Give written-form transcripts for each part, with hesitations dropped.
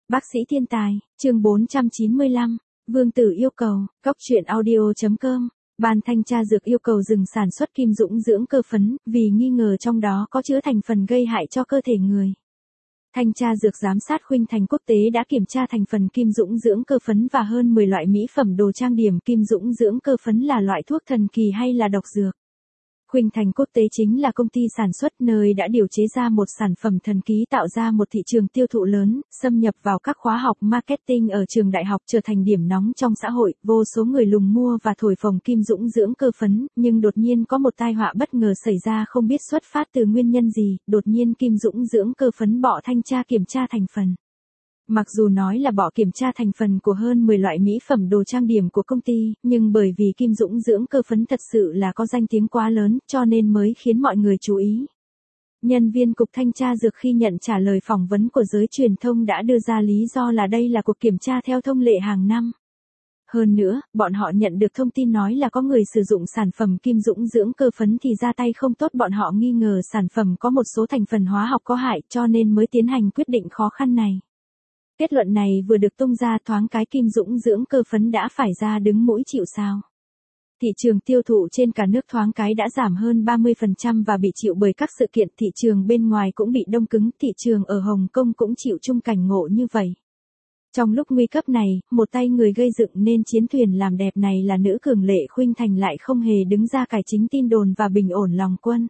Bác sĩ thiên tài, chương 495, Vương tử yêu cầu, góc truyện audio.com. Ban thanh tra dược yêu cầu dừng sản xuất kim dũng dưỡng cơ phấn, vì nghi ngờ trong đó có chứa thành phần gây hại cho cơ thể người. Thanh tra dược giám sát Khuynh Thành Quốc tế đã kiểm tra thành phần kim dũng dưỡng cơ phấn và hơn 10 loại mỹ phẩm đồ trang điểm. Kim dũng dưỡng cơ phấn là loại thuốc thần kỳ hay là độc dược? Khuynh Thành Quốc tế chính là công ty sản xuất nơi đã điều chế ra một sản phẩm thần ký tạo ra một thị trường tiêu thụ lớn, xâm nhập vào các khóa học marketing ở trường đại học trở thành điểm nóng trong xã hội, vô số người lùng mua và thổi phồng kim dũng dưỡng cơ phấn, nhưng đột nhiên có một tai họa bất ngờ xảy ra không biết xuất phát từ nguyên nhân gì, đột nhiên kim dũng dưỡng cơ phấn bỏ thanh tra kiểm tra thành phần. Mặc dù nói là bỏ kiểm tra thành phần của hơn 10 loại mỹ phẩm đồ trang điểm của công ty, nhưng bởi vì kim dũng dưỡng cơ phấn thật sự là có danh tiếng quá lớn, cho nên mới khiến mọi người chú ý. Nhân viên Cục Thanh tra Dược khi nhận trả lời phỏng vấn của giới truyền thông đã đưa ra lý do là đây là cuộc kiểm tra theo thông lệ hàng năm. Hơn nữa, bọn họ nhận được thông tin nói là có người sử dụng sản phẩm kim dũng dưỡng cơ phấn thì ra tay không tốt, bọn họ nghi ngờ sản phẩm có một số thành phần hóa học có hại cho nên mới tiến hành quyết định khó khăn này. Kết luận này vừa được tung ra thoáng cái kim dũng dưỡng cơ phấn đã phải ra đứng mũi chịu sào. Thị trường tiêu thụ trên cả nước thoáng cái đã giảm hơn 30% và bị chịu bởi các sự kiện. Thị trường bên ngoài cũng bị đông cứng, thị trường ở Hồng Kông cũng chịu chung cảnh ngộ như vậy. Trong lúc nguy cấp này, một tay người gây dựng nên chiến thuyền làm đẹp này là nữ cường lệ Khuynh Thành lại không hề đứng ra cải chính tin đồn và bình ổn lòng quân.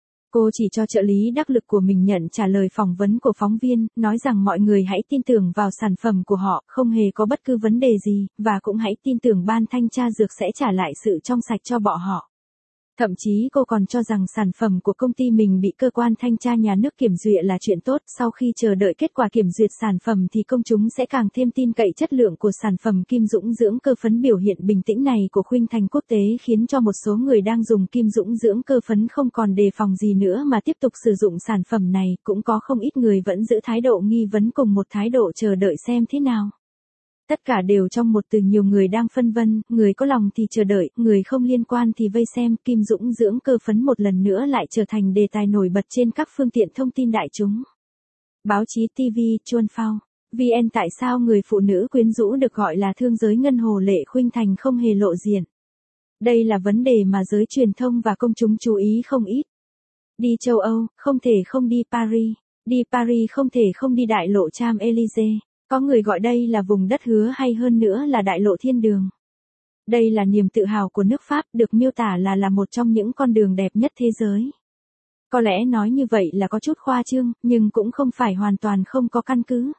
Cô chỉ cho trợ lý đắc lực của mình nhận trả lời phỏng vấn của phóng viên, nói rằng mọi người hãy tin tưởng vào sản phẩm của họ, không hề có bất cứ vấn đề gì, và cũng hãy tin tưởng ban thanh tra dược sẽ trả lại sự trong sạch cho bọn họ. Thậm chí cô còn cho rằng sản phẩm của công ty mình bị cơ quan thanh tra nhà nước kiểm duyệt là chuyện tốt, sau khi chờ đợi kết quả kiểm duyệt sản phẩm thì công chúng sẽ càng thêm tin cậy chất lượng của sản phẩm kim dũng dưỡng cơ phấn. Biểu hiện bình tĩnh này của Khuynh Thành Quốc tế khiến cho một số người đang dùng kim dũng dưỡng cơ phấn không còn đề phòng gì nữa mà tiếp tục sử dụng sản phẩm này, cũng có không ít người vẫn giữ thái độ nghi vấn cùng một thái độ chờ đợi xem thế nào. Tất cả đều trong một từ, nhiều người đang phân vân, người có lòng thì chờ đợi, người không liên quan thì vây xem. Kim dũng dưỡng cơ phấn một lần nữa lại trở thành đề tài nổi bật trên các phương tiện thông tin đại chúng. Báo chí, TV, chuông phao, VN. Tại sao người phụ nữ quyến rũ được gọi là thương giới ngân hồ Lệ Khuynh Thành không hề lộ diện? Đây là vấn đề mà giới truyền thông và công chúng chú ý không ít. Đi châu Âu, không thể không đi Paris. Đi Paris không thể không đi đại lộ Champs-Élysées. Có người gọi đây là vùng đất hứa hay hơn nữa là đại lộ thiên đường. Đây là niềm tự hào của nước Pháp, được miêu tả là một trong những con đường đẹp nhất thế giới. Có lẽ nói như vậy là có chút khoa trương, nhưng cũng không phải hoàn toàn không có căn cứ.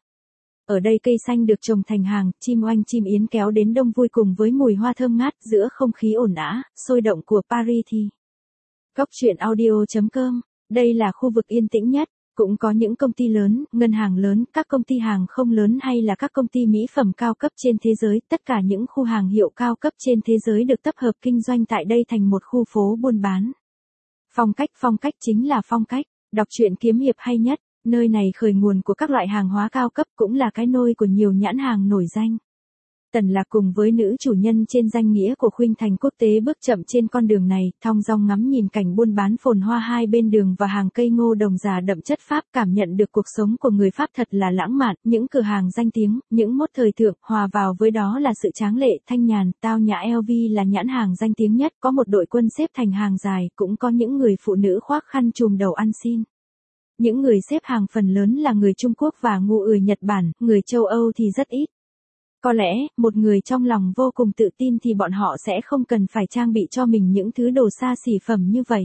Ở đây cây xanh được trồng thành hàng, chim oanh chim yến kéo đến đông vui cùng với mùi hoa thơm ngát giữa không khí ồn ào, sôi động của Paris thì. Góc truyện audio.com, đây là khu vực yên tĩnh nhất. Cũng có những công ty lớn, ngân hàng lớn, các công ty hàng không lớn hay là các công ty mỹ phẩm cao cấp trên thế giới, tất cả những khu hàng hiệu cao cấp trên thế giới được tập hợp kinh doanh tại đây thành một khu phố buôn bán. Phong cách chính là phong cách. Đọc truyện kiếm hiệp hay nhất, nơi này khởi nguồn của các loại hàng hóa cao cấp, cũng là cái nôi của nhiều nhãn hàng nổi danh. Tần Lạc cùng với nữ chủ nhân trên danh nghĩa của Khuynh Thành Quốc tế bước chậm trên con đường này, thong dong ngắm nhìn cảnh buôn bán phồn hoa hai bên đường và hàng cây ngô đồng già đậm chất Pháp, cảm nhận được cuộc sống của người Pháp thật là lãng mạn, những cửa hàng danh tiếng, những mốt thời thượng, hòa vào với đó là sự tráng lệ, thanh nhàn, tao nhã. LV là nhãn hàng danh tiếng nhất, có một đội quân xếp thành hàng dài, cũng có những người phụ nữ khoác khăn trùm đầu ăn xin. Những người xếp hàng phần lớn là người Trung Quốc và người Nhật Bản, người châu Âu thì rất ít. Có lẽ, một người trong lòng vô cùng tự tin thì bọn họ sẽ không cần phải trang bị cho mình những thứ đồ xa xỉ phẩm như vậy.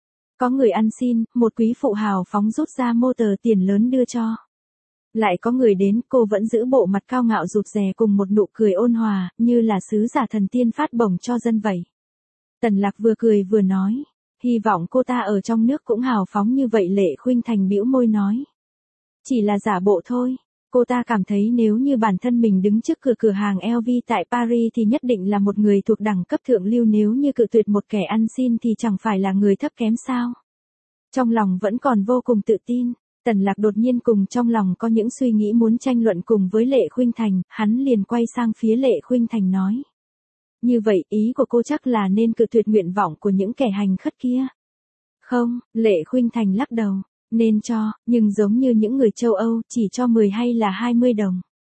Có người ăn xin, một quý phụ hào phóng rút ra mô tờ tiền lớn đưa cho. Lại có người đến, cô vẫn giữ bộ mặt cao ngạo rụt rè cùng một nụ cười ôn hòa, như là sứ giả thần tiên phát bổng cho dân vậy. Tần Lạc vừa cười vừa nói, hy vọng cô ta ở trong nước cũng hào phóng như vậy. Lệ Khuynh Thành bĩu môi nói, chỉ là giả bộ thôi. Cô ta cảm thấy nếu như bản thân mình đứng trước cửa hàng LV tại Paris thì nhất định là một người thuộc đẳng cấp thượng lưu, nếu như cự tuyệt một kẻ ăn xin thì chẳng phải là người thấp kém sao. Trong lòng vẫn còn vô cùng tự tin, Tần Lạc đột nhiên cùng trong lòng có những suy nghĩ muốn tranh luận cùng với Lệ Khuynh Thành, hắn liền quay sang phía Lệ Khuynh Thành nói. Như vậy, ý của cô chắc là nên cự tuyệt nguyện vọng của những kẻ hành khất kia. Không, Lệ Khuynh Thành lắc đầu. Nên cho, nhưng giống như những người châu Âu, chỉ cho 10 hay là 20 đồng.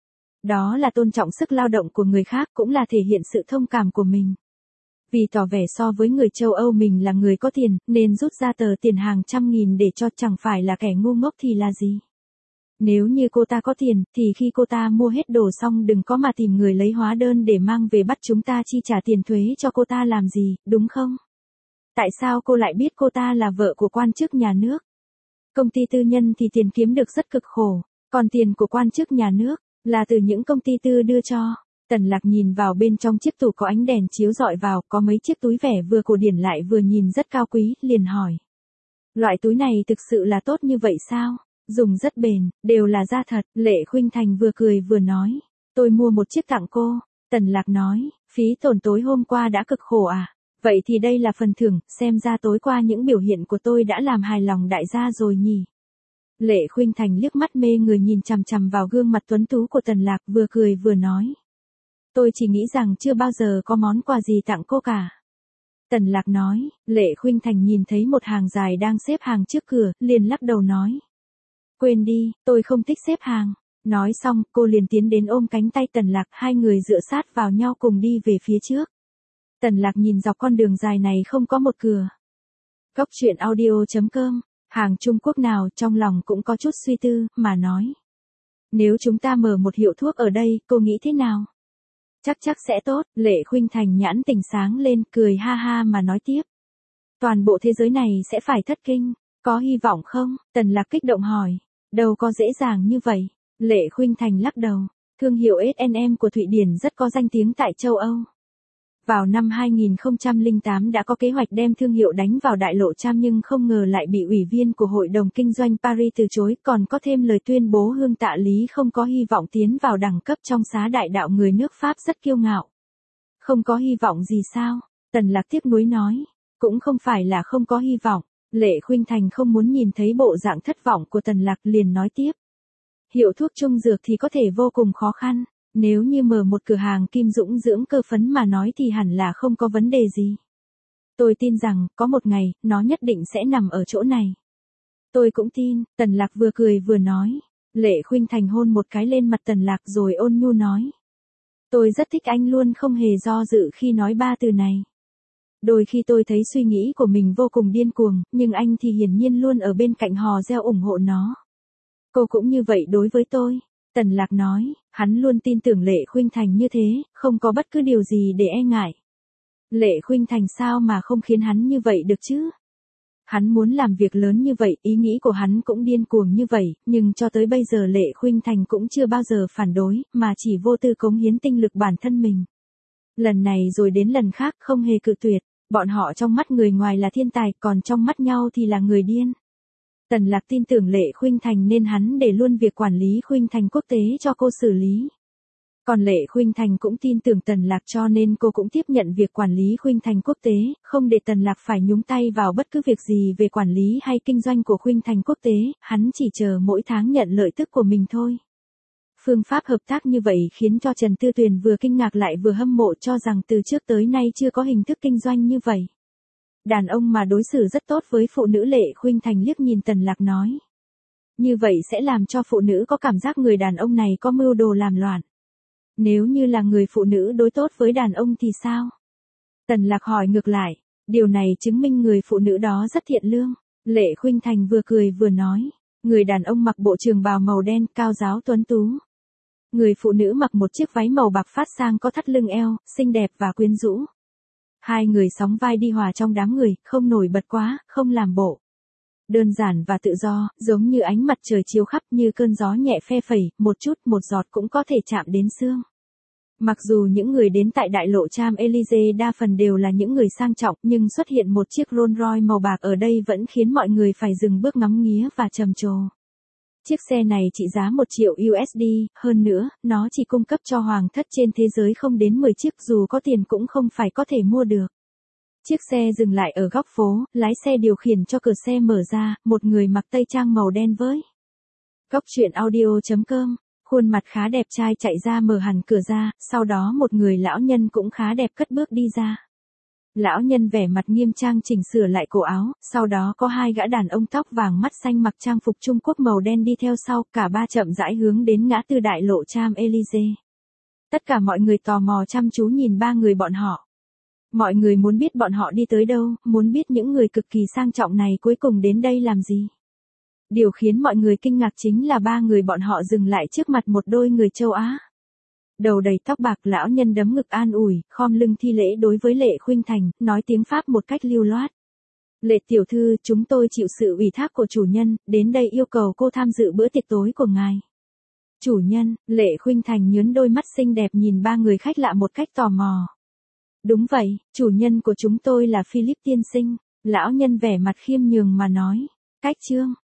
Đó là tôn trọng sức lao động của người khác, cũng là thể hiện sự thông cảm của mình. Vì tỏ vẻ so với người châu Âu mình là người có tiền, nên rút ra tờ tiền hàng trăm nghìn để cho, chẳng phải là kẻ ngu ngốc thì là gì. Nếu như cô ta có tiền, thì khi cô ta mua hết đồ xong đừng có mà tìm người lấy hóa đơn để mang về bắt chúng ta chi trả tiền thuế cho cô ta làm gì, đúng không? Tại sao cô lại biết cô ta là vợ của quan chức nhà nước? Công ty tư nhân thì tiền kiếm được rất cực khổ, còn tiền của quan chức nhà nước là từ những công ty tư đưa cho. Tần Lạc nhìn vào bên trong chiếc tủ có ánh đèn chiếu rọi vào, có mấy chiếc túi vẻ vừa cổ điển lại vừa nhìn rất cao quý, liền hỏi. Loại túi này thực sự là tốt như vậy sao? Dùng rất bền, đều là da thật. Lệ Khuynh Thành vừa cười vừa nói. Tôi mua một chiếc tặng cô. Tần Lạc nói, phí tổn tối hôm qua đã cực khổ à? Vậy thì đây là phần thưởng, xem ra tối qua những biểu hiện của tôi đã làm hài lòng đại gia rồi nhỉ? Lệ Khuynh Thành liếc mắt mê người nhìn chằm chằm vào gương mặt tuấn tú của Tần Lạc, vừa cười vừa nói. Tôi chỉ nghĩ rằng chưa bao giờ có món quà gì tặng cô cả. Tần Lạc nói. Lệ Khuynh Thành nhìn thấy một hàng dài đang xếp hàng trước cửa, liền lắc đầu nói. Quên đi, tôi không thích xếp hàng. Nói xong, cô liền tiến đến ôm cánh tay Tần Lạc, hai người dựa sát vào nhau cùng đi về phía trước. Tần Lạc nhìn dọc con đường dài này không có một cửa. Góc truyện audio.com, hàng Trung Quốc nào trong lòng cũng có chút suy tư, mà nói. Nếu chúng ta mở một hiệu thuốc ở đây, cô nghĩ thế nào? Chắc sẽ tốt. Lệ Khuynh Thành nhãn tình sáng lên, cười ha ha mà nói tiếp. Toàn bộ thế giới này sẽ phải thất kinh, có hy vọng không? Tần Lạc kích động hỏi. Đâu có dễ dàng như vậy. Lệ Khuynh Thành lắc đầu. Thương hiệu S&M của Thụy Điển rất có danh tiếng tại châu Âu. Vào năm 2008 đã có kế hoạch đem thương hiệu đánh vào đại lộ Cham, nhưng không ngờ lại bị ủy viên của Hội đồng Kinh doanh Paris từ chối, còn có thêm lời tuyên bố Hương Tạ Lý không có hy vọng tiến vào đẳng cấp trong xá đại đạo, người nước Pháp rất kiêu ngạo. Không có hy vọng gì sao? Tần Lạc tiếc nuối nói. Cũng không phải là không có hy vọng. Lệ Khuynh Thành không muốn nhìn thấy bộ dạng thất vọng của Tần Lạc, liền nói tiếp. Hiệu thuốc trung dược thì có thể vô cùng khó khăn. Nếu như mở một cửa hàng Kim Dũng dưỡng cơ phấn mà nói thì hẳn là không có vấn đề gì. Tôi tin rằng, có một ngày, nó nhất định sẽ nằm ở chỗ này. Tôi cũng tin. Tần Lạc vừa cười vừa nói. Lệ Khuynh Thành hôn một cái lên mặt Tần Lạc rồi ôn nhu nói. Tôi rất thích anh, luôn không hề do dự khi nói ba từ này. Đôi khi tôi thấy suy nghĩ của mình vô cùng điên cuồng, nhưng anh thì hiển nhiên luôn ở bên cạnh hò reo ủng hộ nó. Cô cũng như vậy đối với tôi. Tần Lạc nói, hắn luôn tin tưởng Lệ Khuynh Thành như thế, không có bất cứ điều gì để e ngại. Lệ Khuynh Thành sao mà không khiến hắn như vậy được chứ? Hắn muốn làm việc lớn như vậy, ý nghĩ của hắn cũng điên cuồng như vậy, nhưng cho tới bây giờ Lệ Khuynh Thành cũng chưa bao giờ phản đối, mà chỉ vô tư cống hiến tinh lực bản thân mình. Lần này rồi đến lần khác không hề cự tuyệt, bọn họ trong mắt người ngoài là thiên tài, còn trong mắt nhau thì là người điên. Tần Lạc tin tưởng Lệ Khuynh Thành nên hắn để luôn việc quản lý Khuynh Thành quốc tế cho cô xử lý. Còn Lệ Khuynh Thành cũng tin tưởng Tần Lạc cho nên cô cũng tiếp nhận việc quản lý Khuynh Thành quốc tế, không để Tần Lạc phải nhúng tay vào bất cứ việc gì về quản lý hay kinh doanh của Khuynh Thành quốc tế, hắn chỉ chờ mỗi tháng nhận lợi tức của mình thôi. Phương pháp hợp tác như vậy khiến cho Trần Tư Tuyền vừa kinh ngạc lại vừa hâm mộ, cho rằng từ trước tới nay chưa có hình thức kinh doanh như vậy. Đàn ông mà đối xử rất tốt với phụ nữ. Lệ Khuynh Thành liếc nhìn Tần Lạc nói. Như vậy sẽ làm cho phụ nữ có cảm giác người đàn ông này có mưu đồ làm loạn. Nếu như là người phụ nữ đối tốt với đàn ông thì sao? Tần Lạc hỏi ngược lại. Điều này chứng minh người phụ nữ đó rất thiện lương. Lệ Khuynh Thành vừa cười vừa nói. Người đàn ông mặc bộ trường bào màu đen, cao ráo tuấn tú. Người phụ nữ mặc một chiếc váy màu bạc phát sang có thắt lưng eo, xinh đẹp và quyến rũ. Hai người sóng vai đi hòa trong đám người, không nổi bật quá, không làm bộ. Đơn giản và tự do, giống như ánh mặt trời chiếu khắp, như cơn gió nhẹ phe phẩy, một chút một giọt cũng có thể chạm đến xương. Mặc dù những người đến tại đại lộ Champs-Élysées đa phần đều là những người sang trọng, nhưng xuất hiện một chiếc Rolls Royce màu bạc ở đây vẫn khiến mọi người phải dừng bước ngắm nghía và trầm trồ. Chiếc xe này trị giá 1 triệu USD, hơn nữa, nó chỉ cung cấp cho hoàng thất trên thế giới không đến 10 chiếc, dù có tiền cũng không phải có thể mua được. Chiếc xe dừng lại ở góc phố, lái xe điều khiển cho cửa xe mở ra, một người mặc tây trang màu đen với. Góc truyện audio.com, khuôn mặt khá đẹp trai chạy ra mở hẳn cửa ra, sau đó một người lão nhân cũng khá đẹp cất bước đi ra. Lão nhân vẻ mặt nghiêm trang chỉnh sửa lại cổ áo, sau đó có hai gã đàn ông tóc vàng mắt xanh mặc trang phục Trung Quốc màu đen đi theo sau, cả ba chậm rãi hướng đến ngã tư đại lộ Champs-Élysées. Tất cả mọi người tò mò chăm chú nhìn ba người bọn họ. Mọi người muốn biết bọn họ đi tới đâu, muốn biết những người cực kỳ sang trọng này cuối cùng đến đây làm gì. Điều khiến mọi người kinh ngạc chính là ba người bọn họ dừng lại trước mặt một đôi người châu Á. Đầu đầy tóc bạc lão nhân đấm ngực an ủi, khom lưng thi lễ đối với Lệ Khuynh Thành, nói tiếng Pháp một cách lưu loát. Lệ tiểu thư, chúng tôi chịu sự ủy thác của chủ nhân, đến đây yêu cầu cô tham dự bữa tiệc tối của ngài. Chủ nhân, Lệ Khuynh Thành nhướng đôi mắt xinh đẹp nhìn ba người khách lạ một cách tò mò. Đúng vậy, chủ nhân của chúng tôi là Philip tiên sinh, lão nhân vẻ mặt khiêm nhường mà nói. Cách chương